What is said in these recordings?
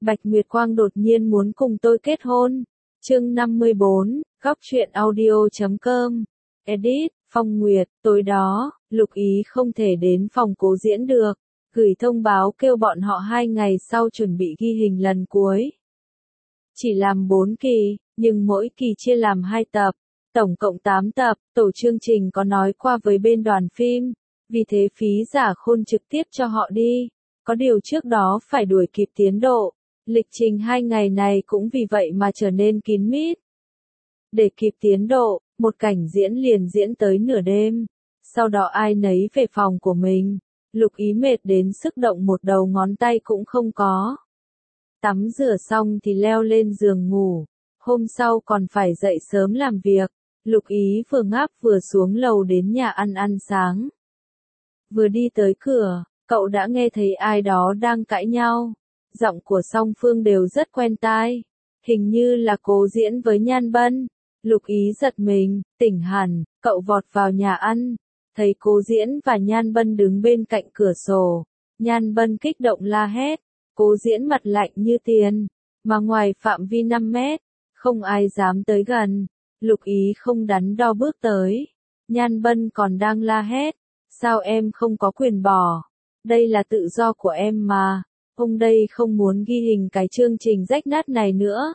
Bạch Nguyệt Quang đột nhiên muốn cùng tôi kết hôn. Chương 54, góc truyện audio.com. Edit, Phong Nguyệt, tối đó, Lục Ý không thể đến phòng Cố Diễn được, gửi thông báo kêu bọn họ 2 ngày sau chuẩn bị ghi hình lần cuối. Chỉ làm 4 kỳ, nhưng mỗi kỳ chia làm 2 tập, tổng cộng 8 tập, tổ chương trình có nói qua với bên đoàn phim, vì thế Phí Giả Khôn trực tiếp cho họ đi, có điều trước đó phải đuổi kịp tiến độ. Lịch trình 2 ngày này cũng vì vậy mà trở nên kín mít. Để kịp tiến độ, một cảnh diễn liền diễn tới nửa đêm. Sau đó ai nấy về phòng của mình. Lục Ý mệt đến sức động một đầu ngón tay cũng không có. Tắm rửa xong thì leo lên giường ngủ. Hôm sau còn phải dậy sớm làm việc. Lục Ý vừa ngáp vừa xuống lầu đến nhà ăn sáng. Vừa đi tới cửa, cậu đã nghe thấy ai đó đang cãi nhau. Giọng của song phương đều rất quen tai. Hình như là Cố Diễn với Nhan Bân. Lục Ý giật mình, tỉnh hẳn, cậu vọt vào nhà ăn. Thấy Cố Diễn và Nhan Bân đứng bên cạnh cửa sổ. Nhan Bân kích động la hét. Cố Diễn mặt lạnh như tiền. Mà ngoài phạm vi 5 mét, không ai dám tới gần. Lục Ý không đắn đo bước tới. Nhan Bân còn đang la hét. Sao em không có quyền bỏ? Đây là tự do của em mà. Ông đây không muốn ghi hình cái chương trình rách nát này nữa.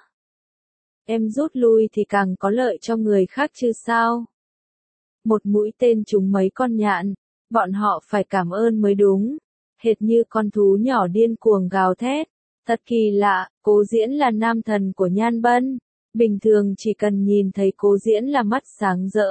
Em rút lui thì càng có lợi cho người khác chứ sao? Một mũi tên trúng mấy con nhạn, bọn họ phải cảm ơn mới đúng. Hệt như con thú nhỏ điên cuồng gào thét. Thật kỳ lạ, Cố Diễn là nam thần của Nhan Bân. Bình thường chỉ cần nhìn thấy Cố Diễn là mắt sáng rỡ.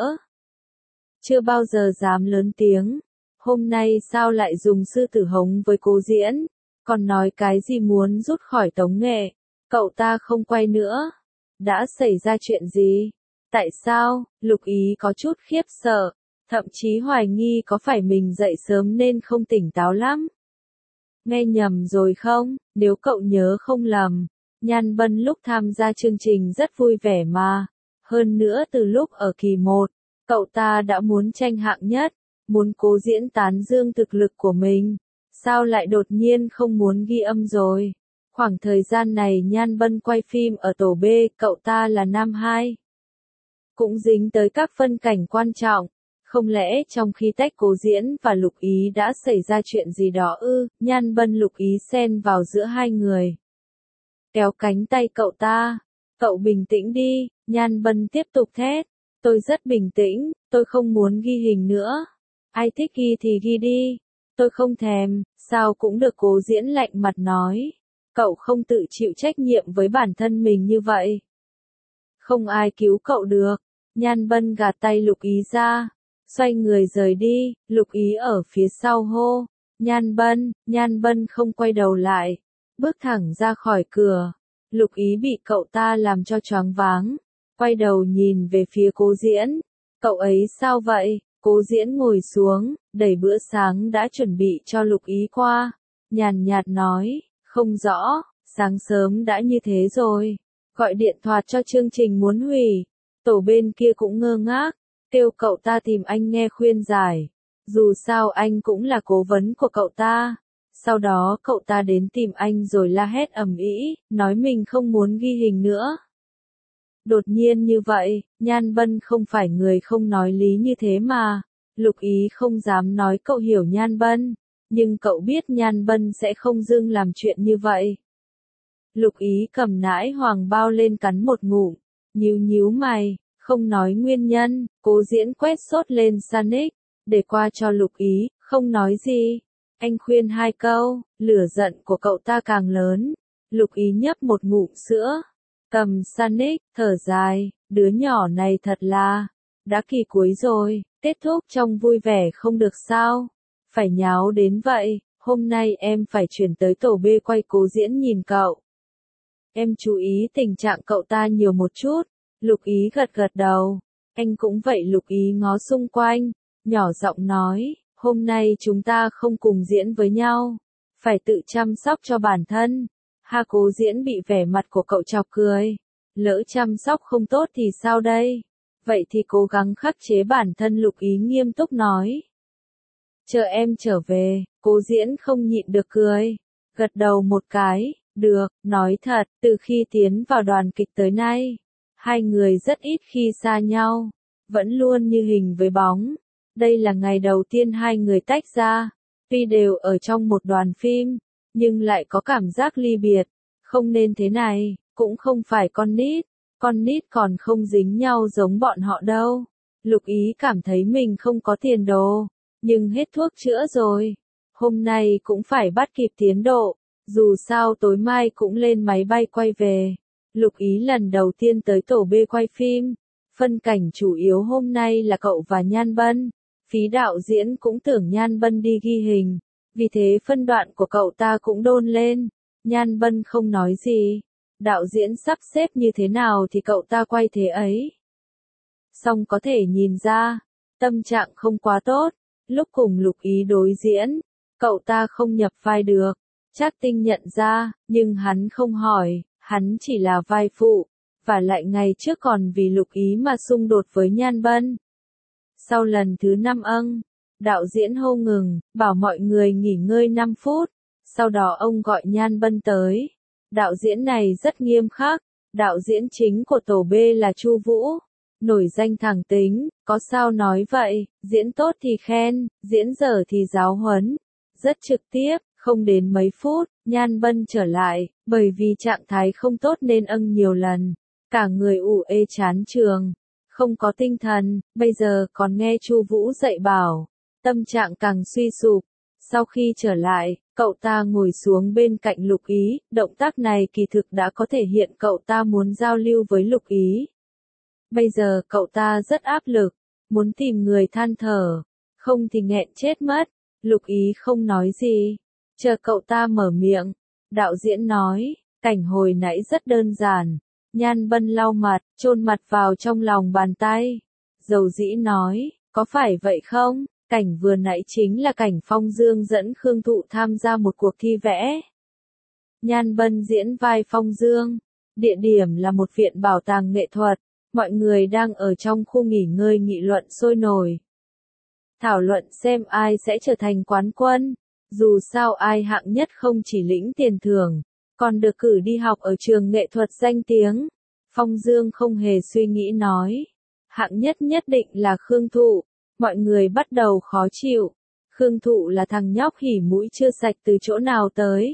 Chưa bao giờ dám lớn tiếng. Hôm nay sao lại dùng sư tử hống với Cố Diễn? Còn nói cái gì muốn rút khỏi tống nghệ, cậu ta không quay nữa. Đã xảy ra chuyện gì? Tại sao? Lục Ý có chút khiếp sợ, thậm chí hoài nghi có phải mình dậy sớm nên không tỉnh táo lắm. Nghe nhầm rồi không? Nếu cậu nhớ không lầm, Nhan Bân lúc tham gia chương trình rất vui vẻ mà. Hơn nữa từ lúc ở kỳ 1, cậu ta đã muốn tranh hạng nhất, muốn Cố Diễn tán dương thực lực của mình. Sao lại đột nhiên không muốn ghi âm rồi? Khoảng thời gian này Nhan Bân quay phim ở tổ B, cậu ta là nam 2. Cũng dính tới các phân cảnh quan trọng. Không lẽ trong khi tách Cố Diễn và Lục Ý đã xảy ra chuyện gì đó ư? Nhan Bân Lục Ý xen vào giữa hai người. Kéo cánh tay cậu ta. Cậu bình tĩnh đi, Nhan Bân tiếp tục thét. Tôi rất bình tĩnh, tôi không muốn ghi hình nữa. Ai thích ghi thì ghi đi. Tôi không thèm, sao cũng được. Cố Diễn lạnh mặt nói. Cậu không tự chịu trách nhiệm với bản thân mình như vậy. Không ai cứu cậu được. Nhan Bân gạt tay Lục Ý ra. Xoay người rời đi, Lục Ý ở phía sau hô. Nhan Bân không quay đầu lại. Bước thẳng ra khỏi cửa. Lục Ý bị cậu ta làm cho choáng váng. Quay đầu nhìn về phía Cố Diễn. Cậu ấy sao vậy? Cố Diễn ngồi xuống, đẩy bữa sáng đã chuẩn bị cho Lục Ý qua. Nhàn nhạt nói, không rõ, sáng sớm đã như thế rồi. Gọi điện thoại cho chương trình muốn hủy. Tổ bên kia cũng ngơ ngác, kêu cậu ta tìm anh nghe khuyên giải. Dù sao anh cũng là cố vấn của cậu ta. Sau đó cậu ta đến tìm anh rồi la hét ầm ĩ, nói mình không muốn ghi hình nữa. Đột nhiên như vậy, Nhan Bân không phải người không nói lý như thế mà. Lục Ý không dám nói cậu hiểu Nhan Bân, nhưng cậu biết Nhan Bân sẽ không dưng làm chuyện như vậy. Lục Ý cầm nãi hoàng bao lên cắn một ngụm, nhíu mày, không nói nguyên nhân. Cố Diễn quét sốt lên Sanic, để qua cho Lục Ý, không nói gì. Anh khuyên 2 câu, lửa giận của cậu ta càng lớn. Lục Ý nhấp một ngụm sữa, cầm Sanic, thở dài, đứa nhỏ này thật là, đã kỳ cuối rồi, kết thúc trong vui vẻ không được sao, phải nháo đến vậy, hôm nay em phải chuyển tới tổ B quay. Cố Diễn nhìn cậu. Em chú ý tình trạng cậu ta nhiều một chút. Lục Ý gật đầu. Anh cũng vậy. Lục Ý ngó xung quanh, nhỏ giọng nói, hôm nay chúng ta không cùng diễn với nhau, phải tự chăm sóc cho bản thân. Cố Diễn bị vẻ mặt của cậu chọc cười. Lỡ chăm sóc không tốt thì sao đây? Vậy thì cố gắng khắc chế bản thân. Lục Ý nghiêm túc nói. Chờ em trở về. Cố Diễn không nhịn được cười, gật đầu một cái, Được, nói thật, từ khi tiến vào đoàn kịch tới nay, hai người rất ít khi xa nhau, vẫn luôn như hình với bóng. Đây là ngày đầu tiên hai người tách ra, tuy đều ở trong một đoàn phim, nhưng lại có cảm giác ly biệt. Không nên thế này, cũng không phải con nít còn không dính nhau giống bọn họ đâu. Lục Ý cảm thấy mình không có tiền đồ, nhưng hết thuốc chữa rồi. Hôm nay cũng phải bắt kịp tiến độ, dù sao tối mai cũng lên máy bay quay về. Lục Ý lần đầu tiên tới tổ B quay phim, phân cảnh chủ yếu hôm nay là cậu và Nhan Bân. Phí đạo diễn cũng tưởng Nhan Bân đi ghi hình, vì thế phân đoạn của cậu ta cũng đôn lên. Nhan Bân không nói gì, đạo diễn sắp xếp như thế nào thì cậu ta quay thế ấy. Song có thể nhìn ra, tâm trạng không quá tốt, lúc cùng Lục Ý đối diễn, cậu ta không nhập vai được. Trác Tinh nhận ra, nhưng hắn không hỏi, hắn chỉ là vai phụ, và lại ngày trước còn vì Lục Ý mà xung đột với Nhan Bân. Sau lần thứ 5 đạo diễn hô ngừng, bảo mọi người nghỉ ngơi 5 phút, sau đó ông gọi Nhan Bân tới. Đạo diễn này rất nghiêm khắc, đạo diễn chính của tổ B là Chu Vũ, nổi danh thẳng tính, có sao nói vậy, diễn tốt thì khen, diễn dở thì giáo huấn, rất trực tiếp. Không đến mấy phút, Nhan Bân trở lại, bởi vì trạng thái không tốt nên nhiều lần, cả người ù ê chán trường, không có tinh thần, bây giờ còn nghe Chu Vũ dạy bảo, tâm trạng càng suy sụp. Sau khi trở lại, cậu ta ngồi xuống bên cạnh Lục Ý, động tác này kỳ thực đã có thể hiện cậu ta muốn giao lưu với Lục Ý. Bây giờ cậu ta rất áp lực, muốn tìm người than thở, không thì nghẹn chết mất. Lục Ý không nói gì, chờ cậu ta mở miệng. Đạo diễn nói, cảnh hồi nãy rất đơn giản. Nhan Bân lau mặt, chôn mặt vào trong lòng bàn tay. Dầu dĩ nói, có phải vậy không? Cảnh vừa nãy chính là cảnh Phong Dương dẫn Khương Thụ tham gia một cuộc thi vẽ. Nhan Bân diễn vai Phong Dương. Địa điểm là một viện bảo tàng nghệ thuật. Mọi người đang ở trong khu nghỉ ngơi nghị luận sôi nổi. Thảo luận xem ai sẽ trở thành quán quân. Dù sao ai hạng nhất không chỉ lĩnh tiền thưởng, còn được cử đi học ở trường nghệ thuật danh tiếng. Phong Dương không hề suy nghĩ nói, hạng nhất nhất định là Khương Thụ. Mọi người bắt đầu khó chịu. Khương Thụ là thằng nhóc hỉ mũi chưa sạch từ chỗ nào tới.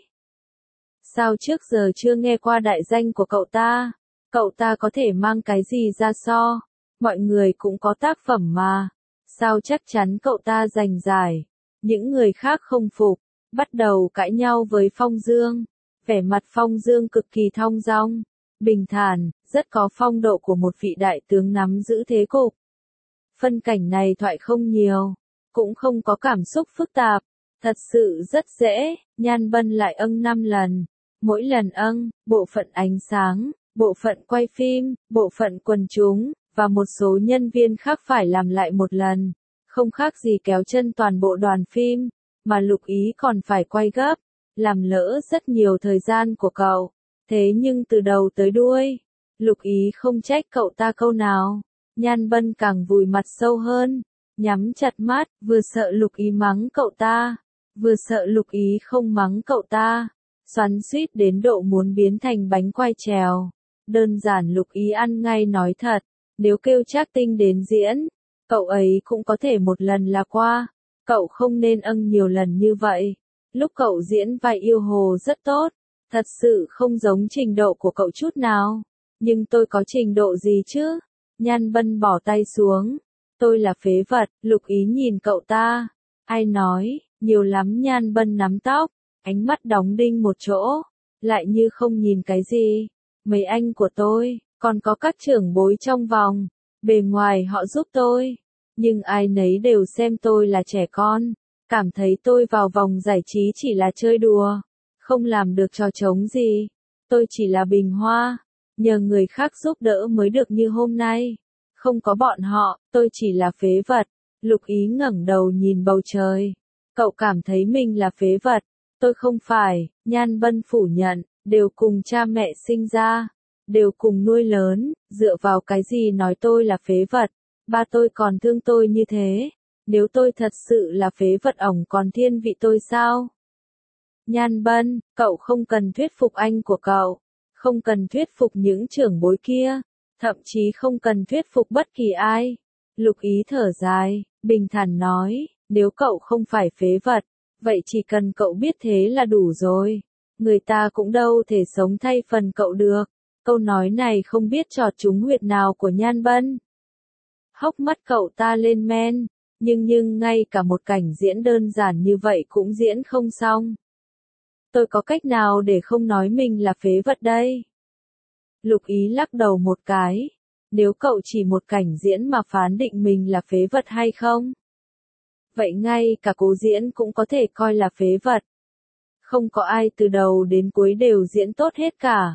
Sao trước giờ chưa nghe qua đại danh của cậu ta? Cậu ta có thể mang cái gì ra so? Mọi người cũng có tác phẩm mà. Sao chắc chắn cậu ta giành giải? Những người khác không phục, bắt đầu cãi nhau với Phong Dương. Vẻ mặt Phong Dương cực kỳ thong dong, bình thản, rất có phong độ của một vị đại tướng nắm giữ thế cục. Phân cảnh này thoại không nhiều, cũng không có cảm xúc phức tạp, thật sự rất dễ. Nhan Bân lại 5 lần, mỗi lần bộ phận ánh sáng, bộ phận quay phim, bộ phận quần chúng, và một số nhân viên khác phải làm lại một lần. Không khác gì kéo chân toàn bộ đoàn phim, mà Lục Ý còn phải quay gấp, làm lỡ rất nhiều thời gian của cậu. Thế nhưng từ đầu tới đuôi, Lục Ý không trách cậu ta câu nào. Nhan Bân càng vùi mặt sâu hơn, nhắm chặt mắt, vừa sợ Lục Ý mắng cậu ta, vừa sợ Lục Ý không mắng cậu ta, xoắn xuýt đến độ muốn biến thành bánh quai trèo. Đơn giản Lục Ý ăn ngay nói thật, nếu kêu Trác Tinh đến diễn, cậu ấy cũng có thể một lần là qua, cậu không nên nhiều lần như vậy. Lúc cậu diễn vai yêu hồ rất tốt, thật sự không giống trình độ của cậu chút nào. Nhưng tôi có trình độ gì chứ? Nhan Bân bỏ tay xuống. Tôi là phế vật. Lục Ý nhìn cậu ta. Ai nói, nhiều lắm. Nhan Bân nắm tóc, ánh mắt đóng đinh một chỗ, lại như không nhìn cái gì. Mấy anh của tôi, còn có các trưởng bối trong vòng, bề ngoài họ giúp tôi, nhưng ai nấy đều xem tôi là trẻ con, cảm thấy tôi vào vòng giải trí chỉ là chơi đùa, không làm được trò trống gì. Tôi chỉ là bình hoa, nhờ người khác giúp đỡ mới được như hôm nay. Không có bọn họ, tôi chỉ là phế vật. Lục Ý ngẩng đầu nhìn bầu trời. Cậu cảm thấy mình là phế vật. Tôi không phải. Nhan Bân phủ nhận, đều cùng cha mẹ sinh ra, đều cùng nuôi lớn, dựa vào cái gì nói tôi là phế vật? Ba tôi còn thương tôi như thế. Nếu tôi thật sự là phế vật ổng còn thiên vị tôi sao? Nhan Bân, cậu không cần thuyết phục anh của cậu, không cần thuyết phục những trưởng bối kia, thậm chí không cần thuyết phục bất kỳ ai. Lục Ý thở dài, bình thản nói, nếu cậu không phải phế vật, vậy chỉ cần cậu biết thế là đủ rồi. Người ta cũng đâu thể sống thay phần cậu được. Câu nói này không biết chọt trúng huyệt nào của Nhan Bân. Hốc mắt cậu ta lên men, nhưng ngay cả một cảnh diễn đơn giản như vậy cũng diễn không xong. Tôi có cách nào để không nói mình là phế vật đây? Lục Ý lắc đầu một cái. Nếu cậu chỉ một cảnh diễn mà phán định mình là phế vật hay không? Vậy ngay cả Cố Diễn cũng có thể coi là phế vật. Không có ai từ đầu đến cuối đều diễn tốt hết cả.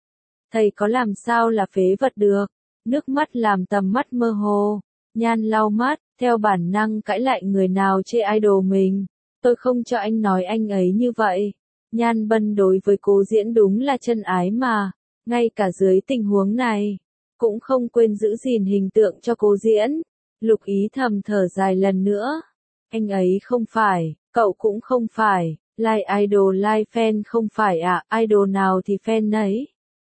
Thầy có làm sao là phế vật được? Nước mắt làm tầm mắt mơ hồ. Nhan lau mắt, theo bản năng cãi lại người nào chê idol mình. Tôi không cho anh nói anh ấy như vậy. Nhan Bân đối với Cố Diễn đúng là chân ái mà. Ngay cả dưới tình huống này, cũng không quên giữ gìn hình tượng cho Cố Diễn. Lục Ý thầm thở dài lần nữa. Anh ấy không phải, cậu cũng không phải, like idol like fan không phải à, idol nào thì fan nấy.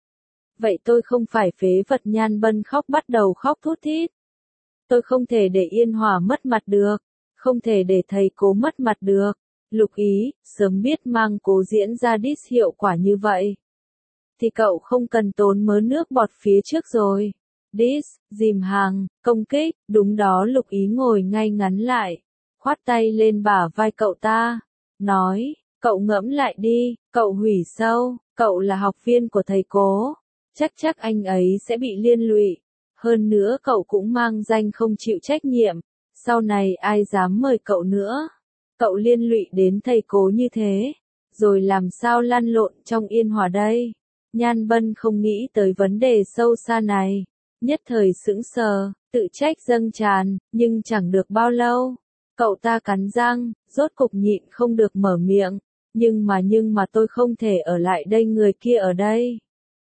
Vậy tôi không phải phế vật. Nhan Bân khóc, bắt đầu khóc thút thít. Tôi không thể để Yên Hòa mất mặt được, không thể để thầy Cố mất mặt được. Lục Ý, sớm biết mang Cố Diễn ra diss hiệu quả như vậy, thì cậu không cần tốn mớ nước bọt phía trước rồi. Diss, dìm hàng, công kích, đúng đó. Lục Ý ngồi ngay ngắn lại, khoát tay lên bả vai cậu ta, nói, cậu ngẫm lại đi, cậu hủy sâu, cậu là học viên của thầy Cố, chắc anh ấy sẽ bị liên lụy. Hơn nữa cậu cũng mang danh không chịu trách nhiệm, sau này ai dám mời cậu nữa. Cậu liên lụy đến thầy Cố như thế, rồi làm sao lăn lộn trong Yên Hòa đây? Nhan Bân không nghĩ tới vấn đề sâu xa này, nhất thời sững sờ, tự trách dâng tràn, nhưng chẳng được bao lâu. Cậu ta cắn răng, rốt cục nhịn không được mở miệng, nhưng mà tôi không thể ở lại đây, người kia ở đây.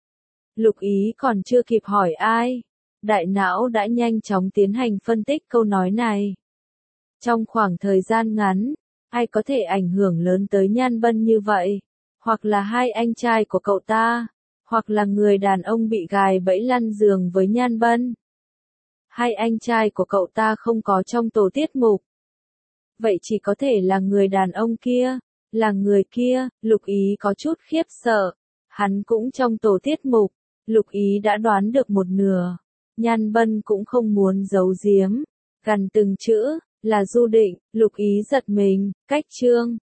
Lục Ý còn chưa kịp hỏi ai, đại não đã nhanh chóng tiến hành phân tích câu nói này. Trong khoảng thời gian ngắn, ai có thể ảnh hưởng lớn tới Nhan Bân như vậy? Hoặc là hai anh trai của cậu ta, hoặc là người đàn ông bị gài bẫy lăn giường với Nhan Bân. Hai anh trai của cậu ta không có trong tổ tiết mục. Vậy chỉ có thể là người đàn ông kia, là người kia. Lục Ý có chút khiếp sợ. Hắn cũng trong tổ tiết mục. Lục Ý đã đoán được một nửa. Nhan Bân cũng không muốn giấu giếm, gằn từng chữ, là Du Định. Lục Ý giật mình, cách chương.